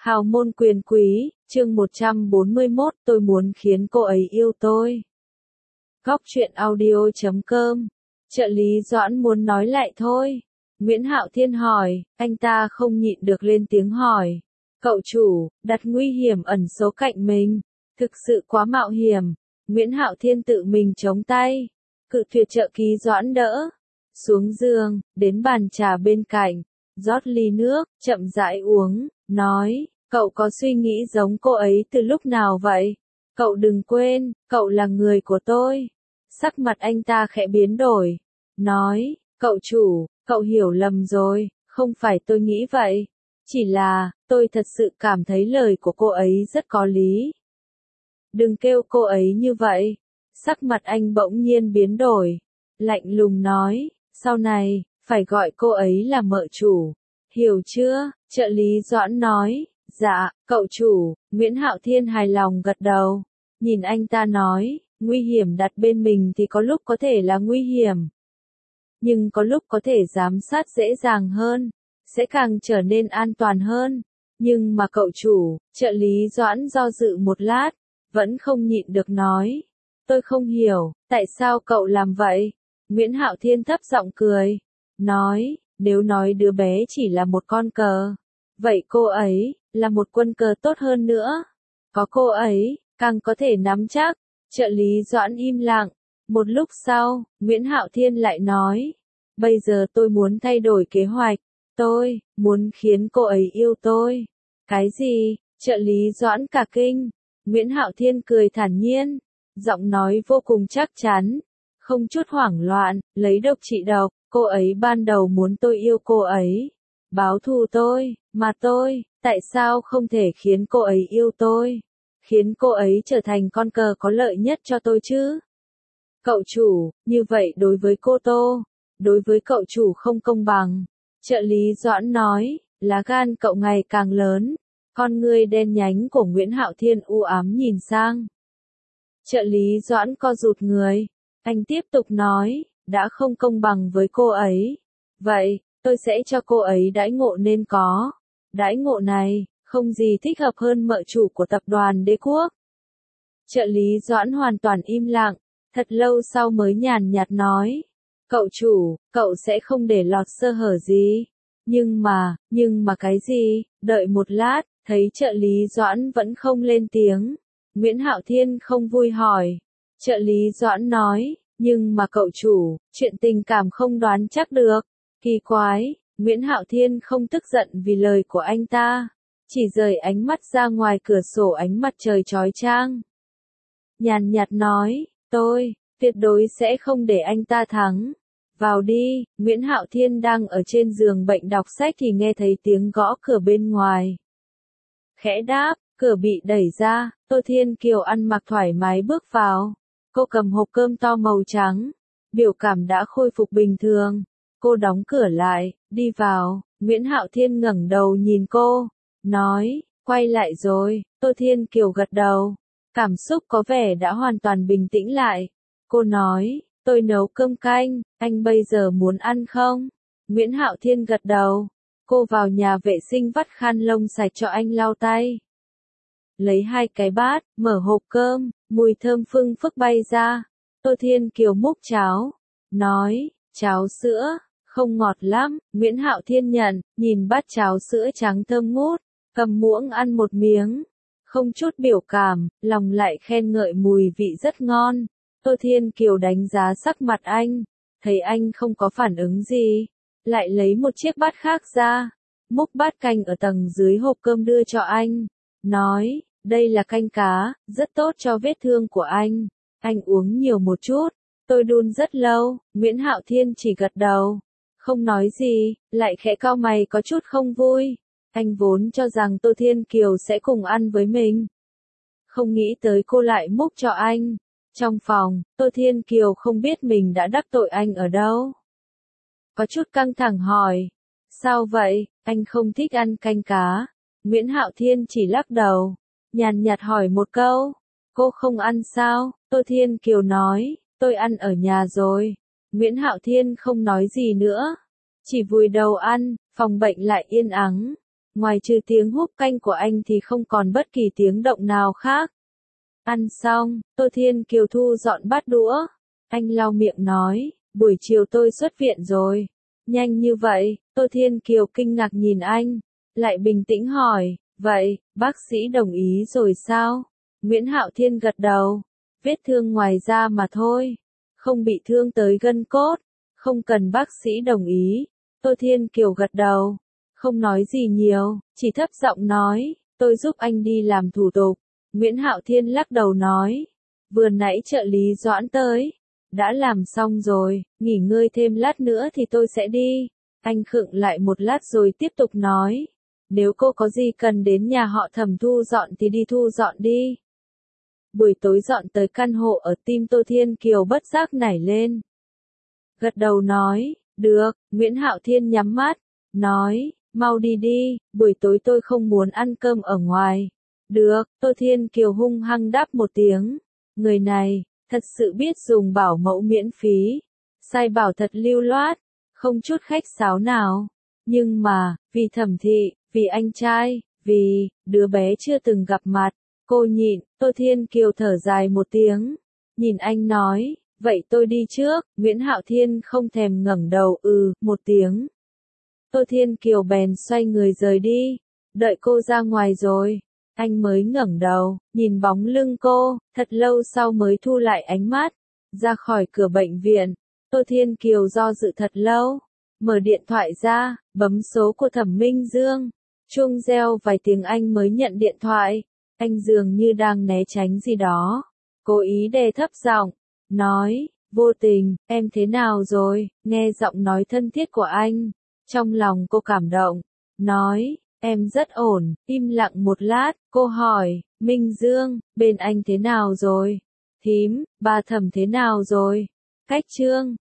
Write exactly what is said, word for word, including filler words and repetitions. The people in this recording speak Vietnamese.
Hào môn quyền quý, chương một trăm bốn mươi mốt, tôi muốn khiến cô ấy yêu tôi. Góc truyện audio chấm com. Trợ lý Doãn muốn nói lại thôi. Nguyễn Hạo Thiên hỏi, anh ta không nhịn được lên tiếng hỏi. Cậu chủ, đặt nguy hiểm ẩn số cạnh mình. Thực sự quá mạo hiểm. Nguyễn Hạo Thiên tự mình chống tay. Cự tuyệt trợ lý Doãn đỡ. Xuống giường, đến bàn trà bên cạnh. Rót ly nước, chậm rãi uống, nói, cậu có suy nghĩ giống cô ấy từ lúc nào vậy? Cậu đừng quên, cậu là người của tôi. Sắc mặt anh ta khẽ biến đổi. Nói, cậu chủ, cậu hiểu lầm rồi, không phải tôi nghĩ vậy. Chỉ là, tôi thật sự cảm thấy lời của cô ấy rất có lý. Đừng kêu cô ấy như vậy. Sắc mặt anh bỗng nhiên biến đổi. Lạnh lùng nói, sau này, phải gọi cô ấy là mợ chủ. Hiểu chưa? Trợ lý Doãn nói, dạ, cậu chủ. Nguyễn Hạo Thiên hài lòng gật đầu. Nhìn anh ta nói, nguy hiểm đặt bên mình thì có lúc có thể là nguy hiểm. Nhưng có lúc có thể giám sát dễ dàng hơn, sẽ càng trở nên an toàn hơn. Nhưng mà cậu chủ, trợ lý Doãn do dự một lát, vẫn không nhịn được nói. Tôi không hiểu, tại sao cậu làm vậy? Nguyễn Hạo Thiên thấp giọng cười. Nói, nếu nói đứa bé chỉ là một con cờ, vậy cô ấy, là một quân cờ tốt hơn nữa. Có cô ấy, càng có thể nắm chắc. Trợ lý Doãn im lặng. Một lúc sau, Nguyễn Hạo Thiên lại nói. Bây giờ tôi muốn thay đổi kế hoạch. Tôi, muốn khiến cô ấy yêu tôi. Cái gì? Trợ lý Doãn cả kinh. Nguyễn Hạo Thiên cười thản nhiên. Giọng nói vô cùng chắc chắn. Không chút hoảng loạn, lấy độc trị độc. Cô ấy ban đầu muốn tôi yêu cô ấy. Báo thù tôi, mà tôi, tại sao không thể khiến cô ấy yêu tôi? Khiến cô ấy trở thành con cờ có lợi nhất cho tôi chứ? Cậu chủ, như vậy đối với cô Tô, đối với cậu chủ không công bằng. Trợ lý Doãn nói, lá gan cậu ngày càng lớn. Con ngươi đen nhánh của Nguyễn Hạo Thiên u ám nhìn sang. Trợ lý Doãn co rụt người. Anh tiếp tục nói, đã không công bằng với cô ấy. Vậy, tôi sẽ cho cô ấy đãi ngộ nên có. Đãi ngộ này, không gì thích hợp hơn mợ chủ của tập đoàn Đế Quốc. Trợ lý Doãn hoàn toàn im lặng, thật lâu sau mới nhàn nhạt nói. Cậu chủ, cậu sẽ không để lọt sơ hở gì. Nhưng mà, nhưng mà cái gì? Đợi một lát, thấy trợ lý Doãn vẫn không lên tiếng. Nguyễn Hạo Thiên không vui hỏi. Trợ lý Doãn nói. Nhưng mà cậu chủ, chuyện tình cảm không đoán chắc được. Kỳ quái, Nguyễn Hạo Thiên không tức giận vì lời của anh ta. Chỉ rời ánh mắt ra ngoài cửa sổ ánh mặt trời chói chang. Nhàn nhạt nói, tôi, tuyệt đối sẽ không để anh ta thắng. Vào đi, Nguyễn Hạo Thiên đang ở trên giường bệnh đọc sách thì nghe thấy tiếng gõ cửa bên ngoài. Khẽ đáp, cửa bị đẩy ra, Tô Thiên Kiều ăn mặc thoải mái bước vào. Cô cầm hộp cơm to màu trắng, biểu cảm đã khôi phục bình thường. Cô đóng cửa lại, đi vào, Nguyễn Hạo Thiên ngẩng đầu nhìn cô, nói, quay lại rồi. Tô Thiên Kiều gật đầu, cảm xúc có vẻ đã hoàn toàn bình tĩnh lại. Cô nói, tôi nấu cơm canh, anh bây giờ muốn ăn không? Nguyễn Hạo Thiên gật đầu, cô vào nhà vệ sinh vắt khăn lông sạch cho anh lau tay. Lấy hai cái bát, mở hộp cơm, mùi thơm phưng phức bay ra. Tô Thiên Kiều múc cháo, nói, cháo sữa, không ngọt lắm. Nguyễn Hạo Thiên nhận, nhìn bát cháo sữa trắng thơm ngút, cầm muỗng ăn một miếng, không chút biểu cảm, lòng lại khen ngợi mùi vị rất ngon. Tô Thiên Kiều đánh giá sắc mặt anh, thấy anh không có phản ứng gì, lại lấy một chiếc bát khác ra, múc bát canh ở tầng dưới hộp cơm đưa cho anh, nói, đây là canh cá, rất tốt cho vết thương của anh, anh uống nhiều một chút. Tôi đun rất lâu. Nguyễn Hạo Thiên chỉ gật đầu, không nói gì, lại khẽ cau mày có chút không vui. Anh vốn cho rằng Tô Thiên Kiều sẽ cùng ăn với mình, không nghĩ tới cô lại múc cho anh. Trong phòng, Tô Thiên Kiều không biết mình đã đắc tội anh ở đâu. Có chút căng thẳng hỏi, sao vậy, anh không thích ăn canh cá? Nguyễn Hạo Thiên chỉ lắc đầu, nhàn nhạt hỏi một câu, cô không ăn sao? Tô Thiên Kiều nói, tôi ăn ở nhà rồi. Nguyễn Hạo Thiên không nói gì nữa, chỉ vùi đầu ăn. Phòng bệnh lại yên ắng. Ngoài trừ tiếng húp canh của anh thì không còn bất kỳ tiếng động nào khác. Ăn xong, Tô Thiên Kiều thu dọn bát đũa. Anh lau miệng nói, buổi chiều tôi xuất viện rồi. Nhanh như vậy, Tô Thiên Kiều kinh ngạc nhìn anh, lại bình tĩnh hỏi, vậy, bác sĩ đồng ý rồi sao? Nguyễn Hạo Thiên gật đầu, vết thương ngoài da mà thôi, không bị thương tới gân cốt, không cần bác sĩ đồng ý. Tô Thiên Kiều gật đầu, không nói gì nhiều, chỉ thấp giọng nói, tôi giúp anh đi làm thủ tục. Nguyễn Hạo Thiên lắc đầu nói, vừa nãy trợ lý Doãn tới, đã làm xong rồi, nghỉ ngơi thêm lát nữa thì tôi sẽ đi. Anh khựng lại một lát rồi tiếp tục nói, nếu cô có gì cần đến nhà họ Thẩm thu dọn thì đi thu dọn đi. Buổi tối dọn tới căn hộ ở, tim Tô Thiên Kiều bất giác nảy lên. Gật đầu nói, được. Nguyễn Hạo Thiên nhắm mắt, nói, mau đi đi, buổi tối tôi không muốn ăn cơm ở ngoài. Được. Tô Thiên Kiều hung hăng đáp một tiếng. Người này, thật sự biết dùng bảo mẫu miễn phí. Sai bảo thật lưu loát, không chút khách sáo nào. Nhưng mà, vì Thẩm thị, vì anh trai, vì đứa bé chưa từng gặp mặt, cô nhịn. Tô Thiên Kiều thở dài một tiếng, nhìn anh nói, vậy tôi đi trước. Nguyễn Hạo Thiên không thèm ngẩng đầu, ừ, một tiếng. Tô Thiên Kiều bèn xoay người rời đi. Đợi cô ra ngoài rồi, anh mới ngẩng đầu, nhìn bóng lưng cô, thật lâu sau mới thu lại ánh mắt. Ra khỏi cửa bệnh viện, Tô Thiên Kiều do dự thật lâu, mở điện thoại ra, bấm số của Thẩm Minh Dương. Chuông reo vài tiếng anh mới nhận điện thoại. Anh dường như đang né tránh gì đó, cố ý đè thấp giọng, nói, vô tình, em thế nào rồi? Nghe giọng nói thân thiết của anh, trong lòng cô cảm động, nói, em rất ổn. Im lặng một lát, cô hỏi, Minh Dương, bên anh thế nào rồi? Thím, bà Thẩm thế nào rồi? Cách Trương,